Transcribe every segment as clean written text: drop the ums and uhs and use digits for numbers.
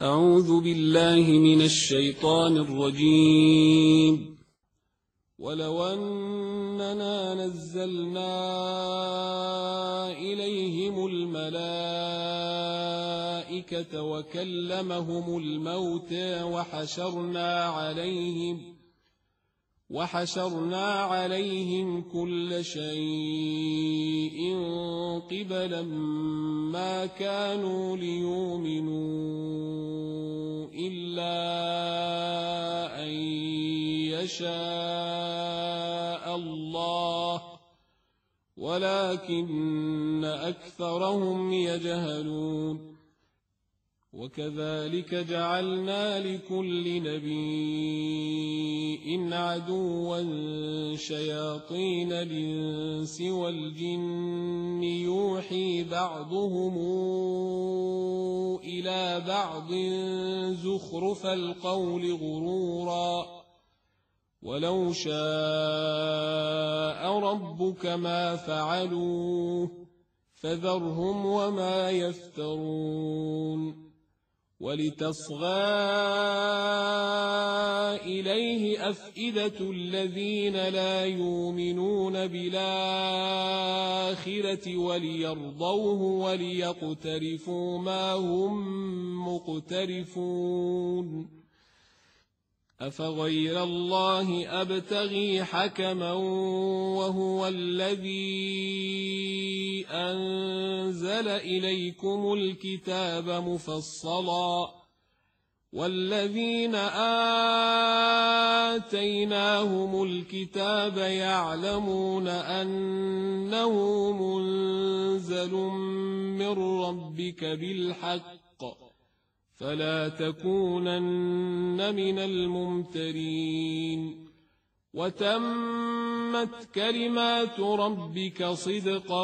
أعوذ بالله من الشيطان الرجيم. ولو أننا نزلنا إليهم الملائكة وكلمهم الموتى وحشرنا عليهم كل شيء قبلا ما كانوا ليؤمنوا إلا أن يشاء الله ولكن أكثرهم يجهلون. وكذلك جعلنا لكل نبي عدوا شياطين الإنس والجن يوحي بعضهم إلى بعض زخرف القول غرورا ولو شاء ربك ما فعلوه فذرهم وما يفترون. ولتصغى إليه أفئدة الذين لا يؤمنون بالآخرة وليرضوه وليقترفوا ما هم مقترفون. أفغير الله أبتغي حكما وهو الذي أنزل إليكم الكتاب مفصلا والذين آتيناهم الكتاب يعلمون أنه منزل من ربك بالحق فلا تكونن من الممترين. وتمت كلمات ربك صدقا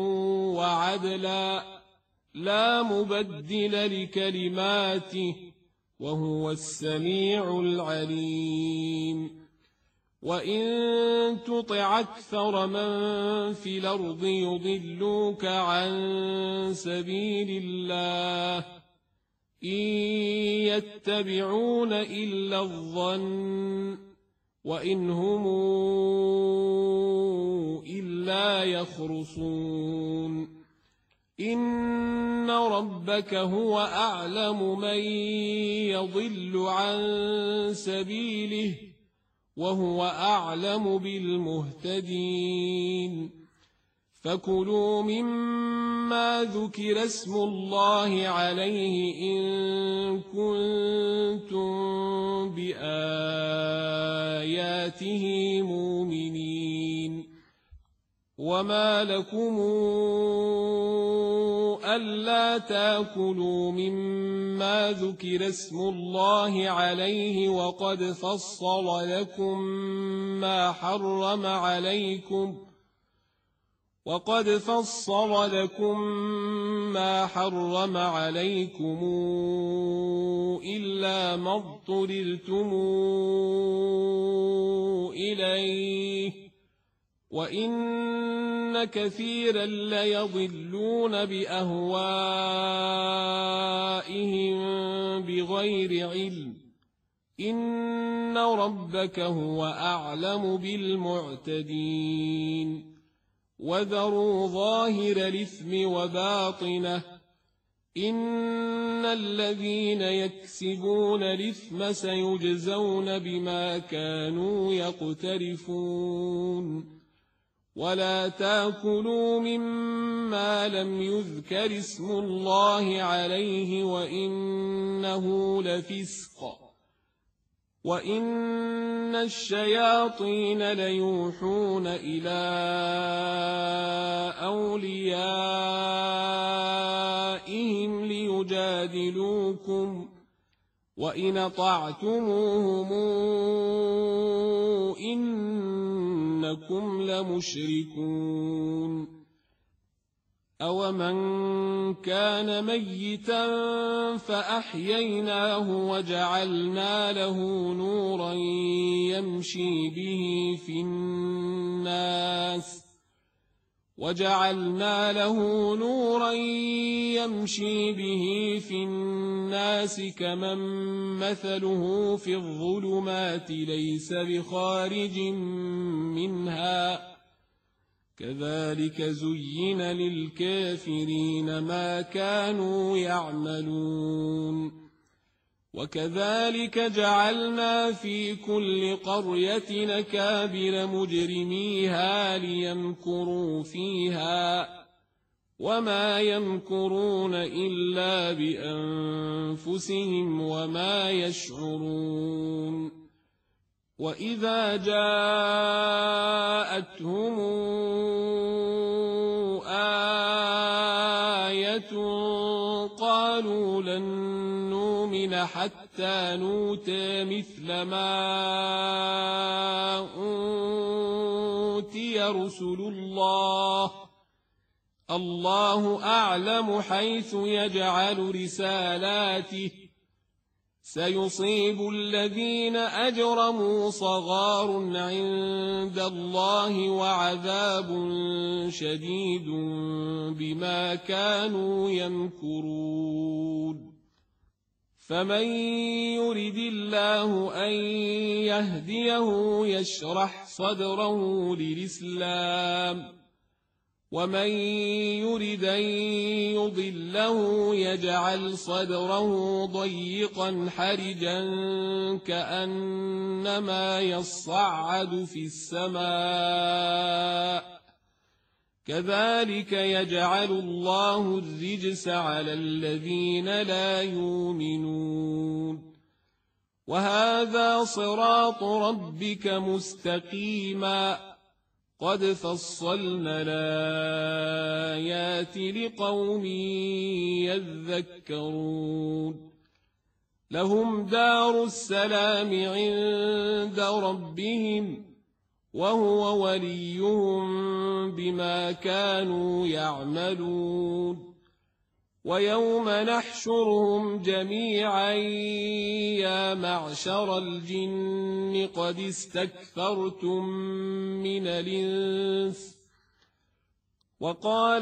وعدلا لا مبدل لكلماته وهو السميع العليم. وإن تطع أكثر من في الأرض يضلوك عن سبيل الله إن يتبعون إلا الظن وإن هم إلا يخرصون. إن ربك هو أعلم من يضل عن سبيله وهو أعلم بالمهتدين. فكلوا مما ذكر اسم الله عليه إن كنتم بآياته مؤمنين. وما لكم ألا تأكلوا مما ذكر اسم الله عليه وقد فصل لكم ما حرم عليكم إلا ما اضطررتم إليه وإن كثيرا ليضلون بأهوائهم بغير علم. إن ربك هو أعلم بالمعتدين. وذروا ظاهر الإثم وباطنه إن الذين يكسبون الإثم سيجزون بما كانوا يقترفون. ولا تأكلوا مما لم يذكر اسم الله عليه وإنه لفسق وإن الشياطين ليوحون إلى أوليائهم ليجادلوكم وإن أطعتموهم إنكم لمشركون. أومن كان ميتا فأحييناه وجعلنا له نورا يمشي به في الناس وجعلنا له نورا يمشي به في الناس كمن مثله في الظلمات ليس بخارج منها كذلك زين للكافرين ما كانوا يعملون وكذلك جعلنا في كل قرية نكابر مجرميها ليمكروا فيها وما يمكرون إلا بأنفسهم وما يشعرون وإذا جاءتهم آية قالوا لن نؤمن حتى نؤتى مثل ما أوتي رسل الله أعلم حيث يجعل رسالاته سيصيب الذين أجرموا صغار عند الله وعذاب شديد بما كانوا يمكرون فمن يرد الله أن يهديه يشرح صدره للإسلام ومن يرد أن يضله يجعل صدره ضيقا حرجا كأنما يصعد في السماء كذلك يجعل الله الرجس على الذين لا يؤمنون وهذا صراط ربك مستقيما قد فصلنا الآيات لقوم يذكرون لهم دار السلام عند ربهم وهو وليهم بما كانوا يعملون ويوم نحشرهم جميعا يا معشر الجن قد استكثرتم من الإنس وقال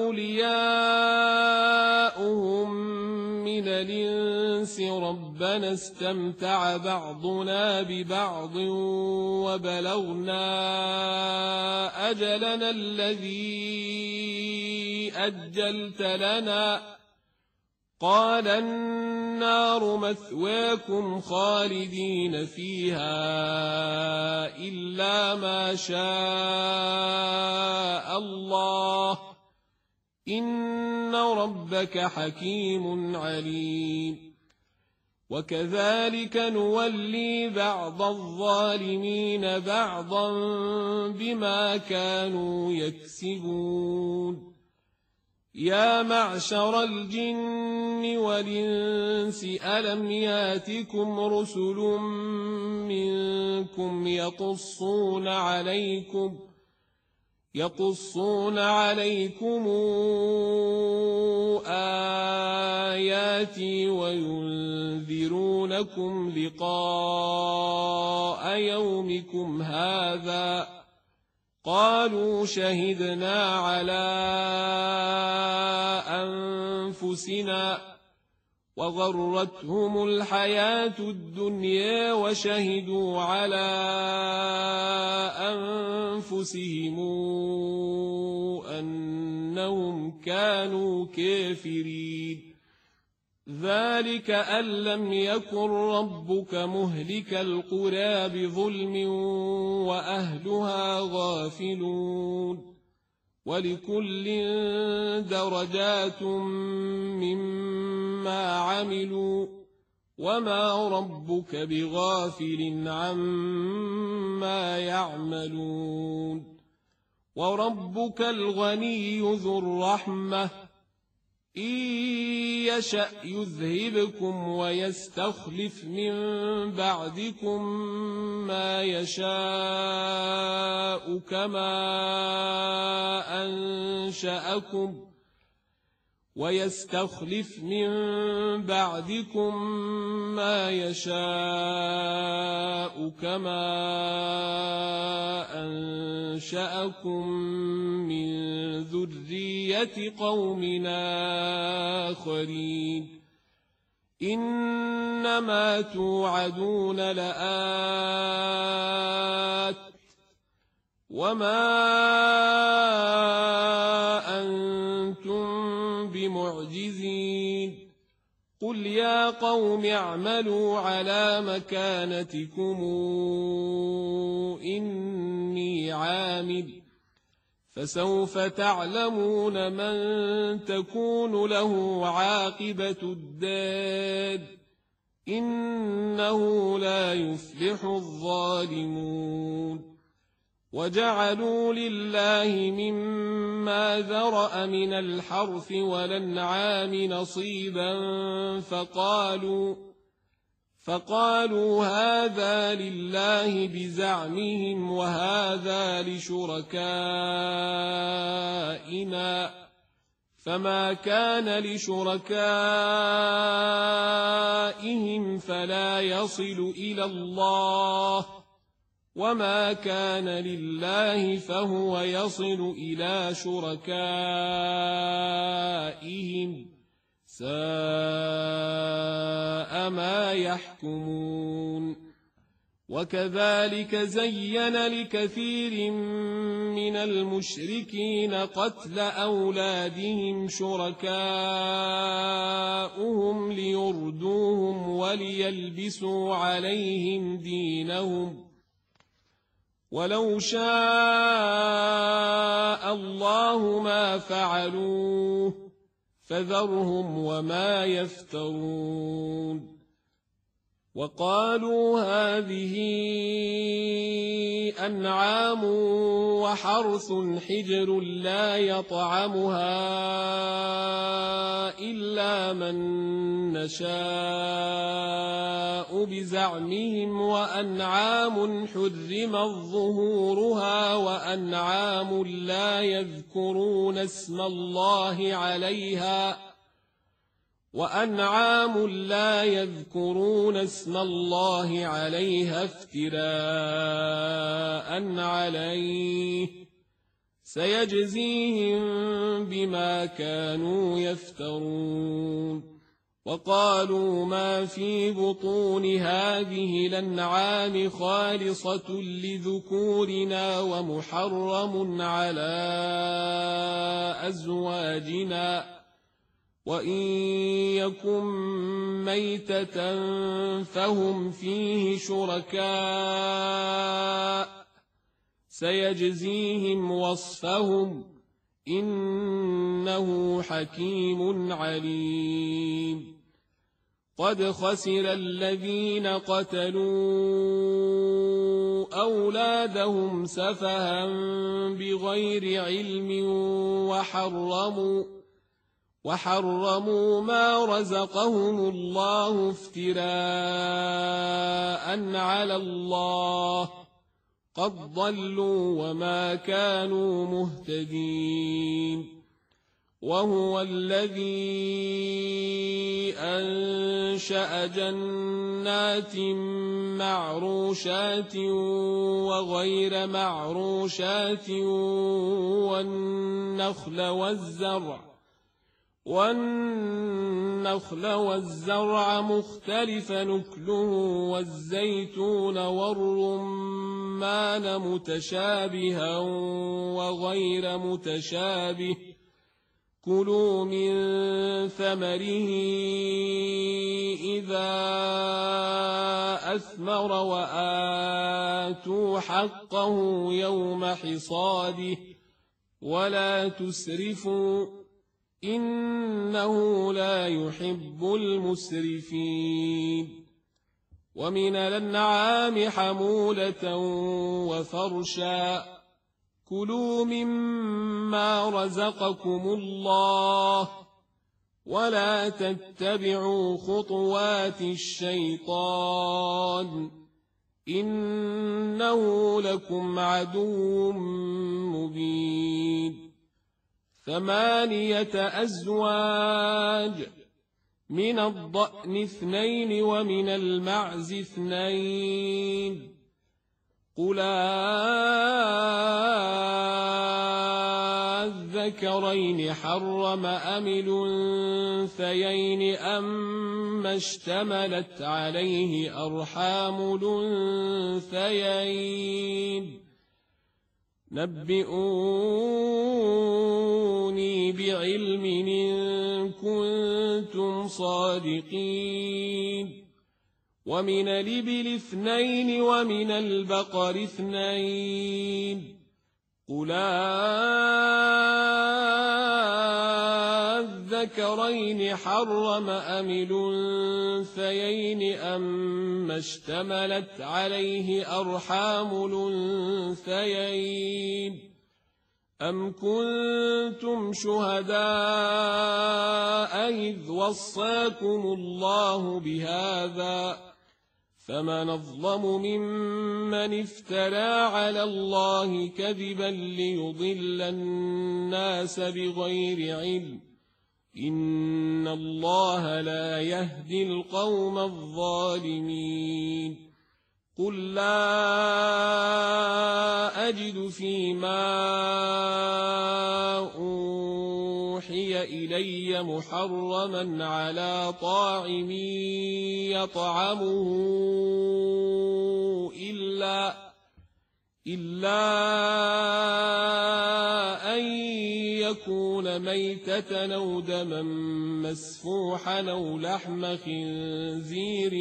أولياؤهم من الإنس ربنا استمتع بعضنا ببعض وبلغنا أجلنا الذي أجلت لنا قال النار مثواكم خالدين فيها إلا ما شاء الله إن ربك حكيم عليم وكذلك نولي بعض الظالمين بعضا بما كانوا يكسبون يا معشر الجن والإنس ألم ياتكم رسل منكم يقصون عليكم آياتي وينذرونكم لقاء يومكم هذا قالوا شهدنا على أنفسنا وغرتهم الحياة الدنيا وشهدوا على أنفسهم أنهم كانوا كافرين ذلك أن لم يكن ربك مهلك القرى بظلم وأهلها غافلون ولكل درجات مما عملوا وما ربك بغافل عما يعملون وربك الغني ذو الرحمة إن يشأ يذهبكم ويستخلف من بعدكم ما يشاء كما ويستخلف من بعدكم ما يشاء كما أنشأكم من ذرية قوم آخرين إنما توعدون لآت وما أنتم بمعجزين قل يا قوم اعملوا على مكانتكم إني عامل فسوف تعلمون من تكون له عاقبة الدار إنه لا يفلح الظالمون وجعلوا لله مما ذرأ من الحرث والأنعام نصيبا فقالوا هذا لله بزعمهم وهذا لشركائنا فما كان لشركائهم فلا يصل إلى الله وما كان لله فهو يصل إلى شركائهم ساء ما يحكمون وكذلك زين لكثير من المشركين قتل أولادهم شركاؤهم ليردوهم وليلبسوا عليهم دينهم ولو شاء الله ما فعلوه فذرهم وما يفترون وقالوا هذه أنعام وحرث حجر لا يطعمها إلا من نشاء بزعمهم وأنعام حرمت ظهورها وأنعام لا يذكرون اسم الله عليها افتراء عليه سيجزيهم بما كانوا يفترون وقالوا ما في بطون هذه الأنعام خالصة لذكورنا ومحرم على أزواجنا وإن يكن ميتة فهم فيه شركاء سيجزيهم وصفهم إنه حكيم عليم قد خسر الذين قتلوا أولادهم سفها بغير علم وحرموا ما رزقهم الله افتراء على الله قد ضلوا وما كانوا مهتدين وهو الذي أنشأ جنات معروشات وغير معروشات والنخل والزرع مختلف نكله والزيتون والرمان متشابها وغير متشابه كلوا من ثمره إذا أثمر وآتوا حقه يوم حصاده ولا تسرفوا إنه لا يحب المسرفين ومن الأنعام حمولة وفرشا كلوا مما رزقكم الله ولا تتبعوا خطوات الشيطان إنه لكم عدو مبين 8 أزواج، من الضأن 2 ومن المعز 2، قل الذكرين حرم أم الأنثيين أما اشتملت عليه أرحام الأنثيين؟ نبئوني بعلم إن كنتم صادقين. ومن الإبل 2 ومن البقر 2، قل الذكرين حرم أم الأنثيين أما اشتملت عليه أرحام الأنثيين؟ أم كنتم شهداء إذ وصاكم الله بهذا؟ فمن أظلم ممن افترى على الله كذبا ليضل الناس بغير علم، إن الله لا يهدي القوم الظالمين. قل لا أجد فيما أوحي إلي محرما على طاعم يطعمه إلا أن يكون ميتة أو دما مسفوحا أو لحم خنزير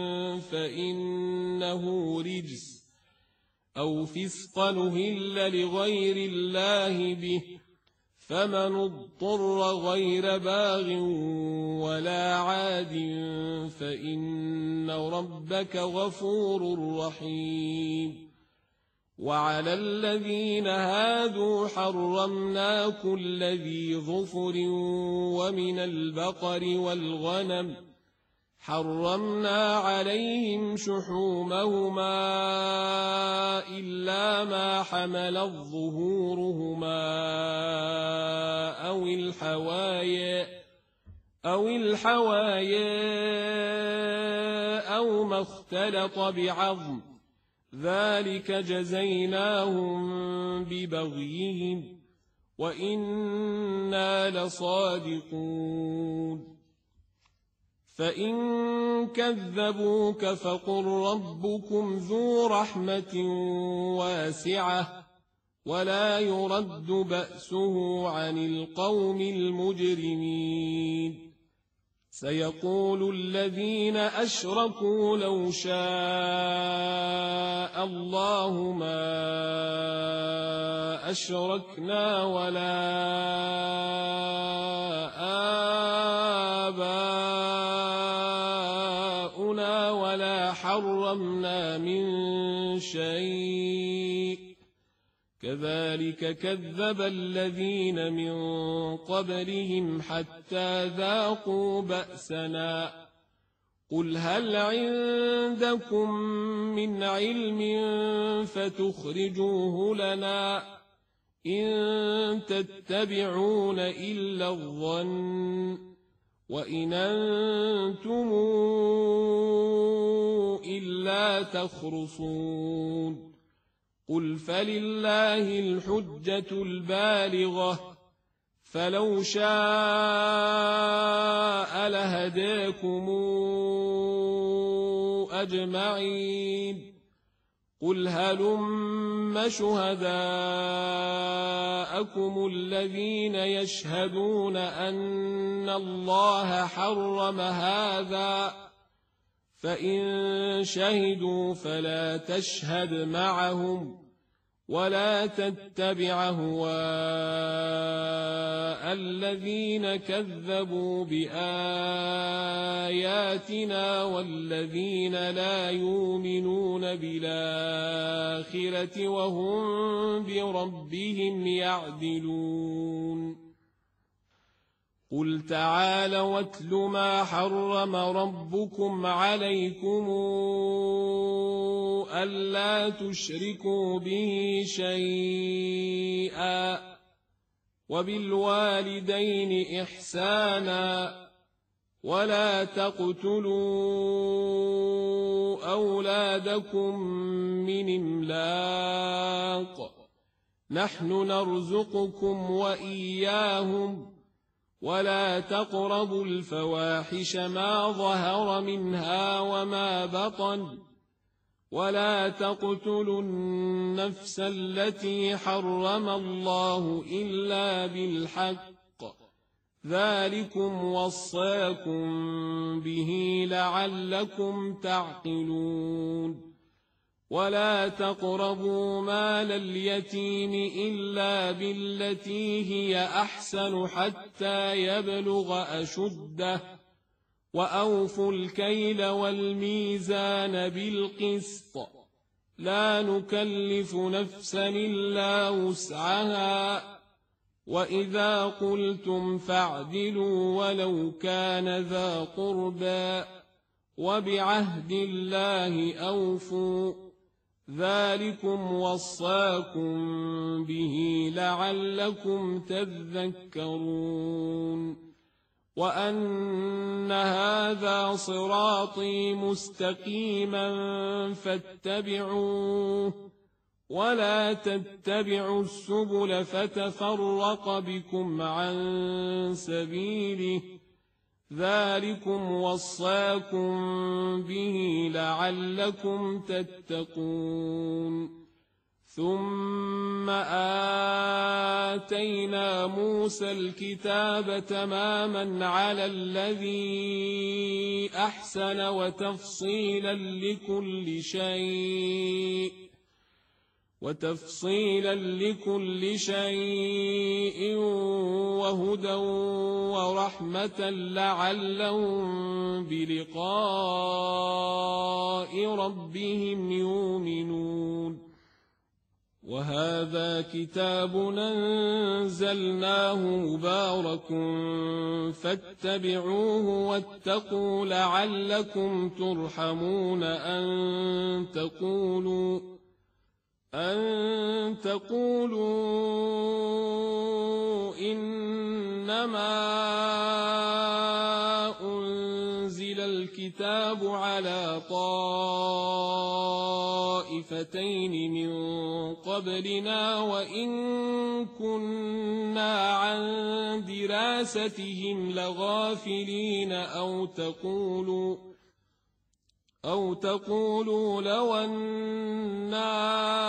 فإنه رجس، أو فسقا أهل لغير الله به، فمن اضطر غير باغ ولا عاد فإن ربك غفور رحيم. وعلى الذين هادوا حرمنا كل ذي ظفر، ومن البقر والغنم حرمنا عليهم شحومهما إلا ما حملت ظهورهما أو الحوايا أو ما اختلط بعظم، ذلك جزيناهم ببغيهم وإنا لصادقون. فإن كذبوك فقل ربكم ذو رحمة واسعة ولا يرد بأسه عن القوم المجرمين. سيقول الذين أشركوا لو شاء الله ما أشركنا ولا آباؤنا ولا حرمنا من شيء، كذلك كذب الذين من قبلهم حتى ذاقوا بأسنا. قل هل عندكم من علم فتخرجوه لنا؟ إن تتبعون إلا الظن وإن أنتم إلا تخرصون. قل فلله الحجة البالغة، فلو شاء لهداكم أجمعين. قل هلم شهداءكم الذين يشهدون أن الله حرم هذا، فإن شهدوا فلا تشهد معهم ولا تتبع أهواء الذين كذبوا بآياتنا والذين لا يؤمنون بالآخرة وهم بربهم يعدلون. قل تعالوا واتل ما حرم ربكم عليكم ألا تشركوا به شيئا وبالوالدين إحسانا ولا تقتلوا أولادكم من إملاق نحن نرزقكم وإياهم ولا تقربوا الفواحش ما ظهر منها وما بطن ولا تقتلوا النفس التي حرم الله إلا بالحق ذلكم وصاكم به لعلكم تعقلون ولا تقربوا مال اليتيم إلا بالتي هي أحسن حتى يبلغ أشده وأوفوا الكيل والميزان بالقسط لا نكلف نفسا إلا وسعها وإذا قلتم فاعدلوا ولو كان ذا قربى وبعهد الله أوفوا ذلكم وصاكم به لعلكم تذكرون وأن هذا صراطي مستقيما فاتبعوه ولا تتبعوا السبل فتفرق بكم عن سبيله ذلكم وصاكم به لعلكم تتقون ثم آتينا موسى الكتاب تماما على الذي أحسن وتفصيلا لكل شيء وهدى ورحمة لعلهم بلقاء ربهم يؤمنون وهذا كتاب أنزلناه مبارك فاتبعوه واتقوا لعلكم ترحمون أن تقولوا إنما أنزل الكتاب على طائفتين من قبلنا وإن كنا عن دراستهم لغافلين أو تقولوا لو أنا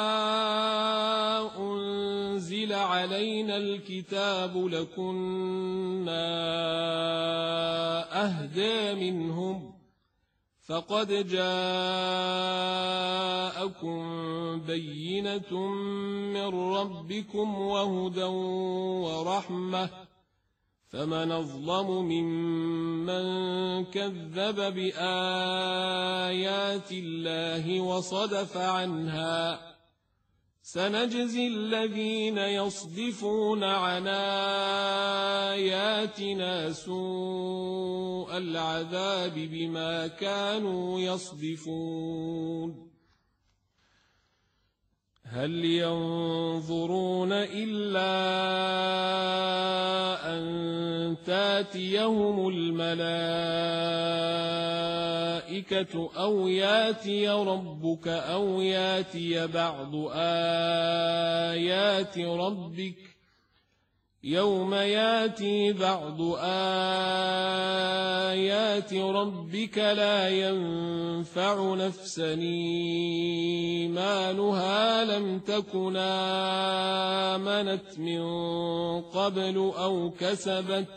أنزل علينا الكتاب لكنا أهدى منهم فقد جاءكم بينة من ربكم وهدى ورحمة فمن أظلم ممن كذب بآيات الله وصدف عنها سنجزي الذين يصدفون عن آياتنا سوء العذاب بما كانوا يصدفون هل ينظرون إلا أن تاتيهم الملائكة أو ياتي ربك أو ياتي بعض آيات ربك يوم ياتي بعض آيات ربك لا ينفع نفسا إيمانها لم تكن آمنت من قبل أو كسبت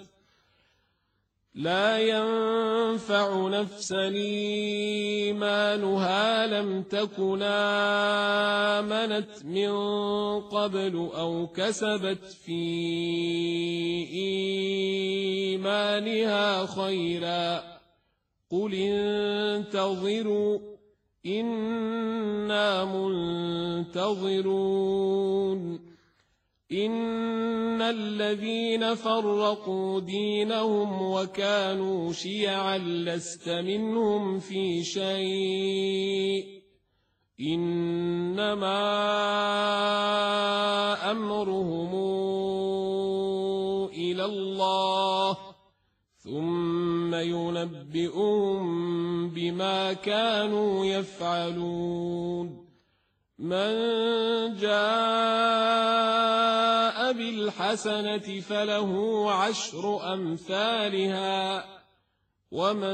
في إيمانها خيرا قل انتظروا إنا منتظرون إن الذين فرقوا دينهم وكانوا شيعا لست منهم في شيء إنما أمرهم إلى الله ثم ينبئهم بما كانوا يفعلون من جاء بالحسنة فله 10 أمثالها ومن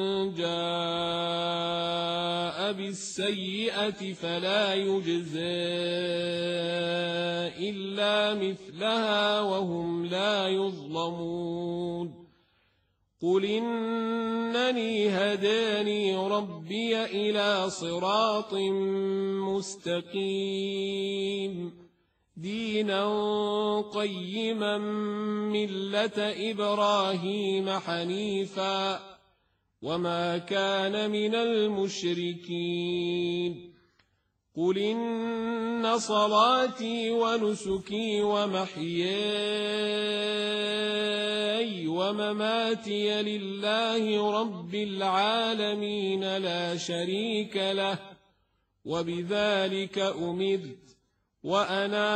جاء بالسيئة فلا يجزى إلا مثلها وهم لا يظلمون قل إنني هداني ربي إلى صراط مستقيم دينا قيما ملة إبراهيم حنيفا وما كان من المشركين قل إن صلاتي ونسكي ومحياي ومماتي لله رب العالمين لا شريك له وبذلك أمرت وأنا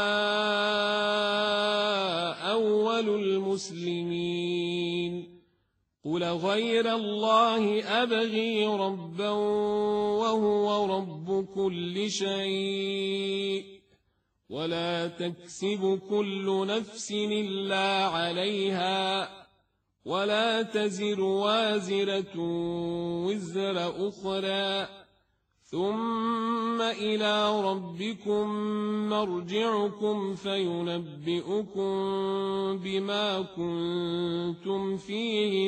أول المسلمين قل غير الله أبغي ربا وهو رب كل شيء ولا تكسب كل نفس إلا عليها ولا تزر وازرة وزر أخرى ثم إلى ربكم مرجعكم فينبئكم بما كنتم فيه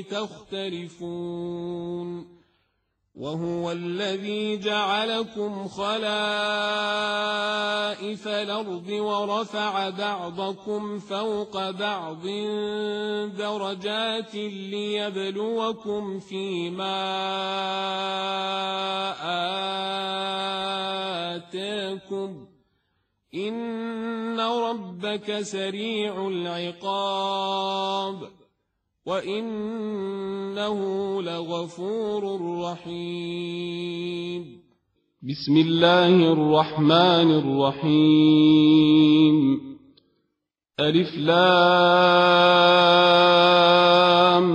تختلفون وهو الذي جعلكم خلائف الأرض ورفع بعضكم فوق بعض درجات ليبلوكم فيما آتاكم إن ربك سريع العقاب وإنه لغفور رحيم بسم الله الرحمن الرحيم ألف لام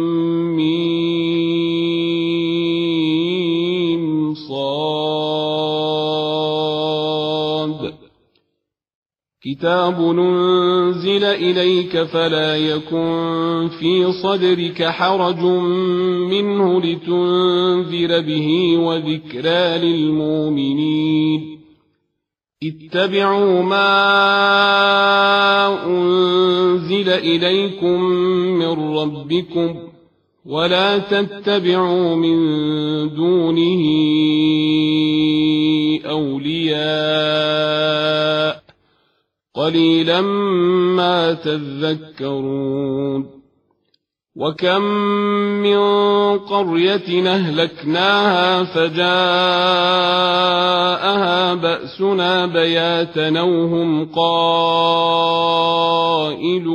ميم صاد كتاب أنزل إليك فلا يكن في صدرك حرج منه لتنذر به وذكرى للمؤمنين اتبعوا ما أنزل إليكم من ربكم ولا تتبعوا من دونه أولياء قليلا ما تذكرون وكم من قرية أهلكناها فجاءها بأسنا بياتا وهم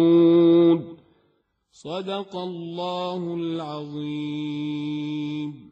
قائلون صدق الله العظيم.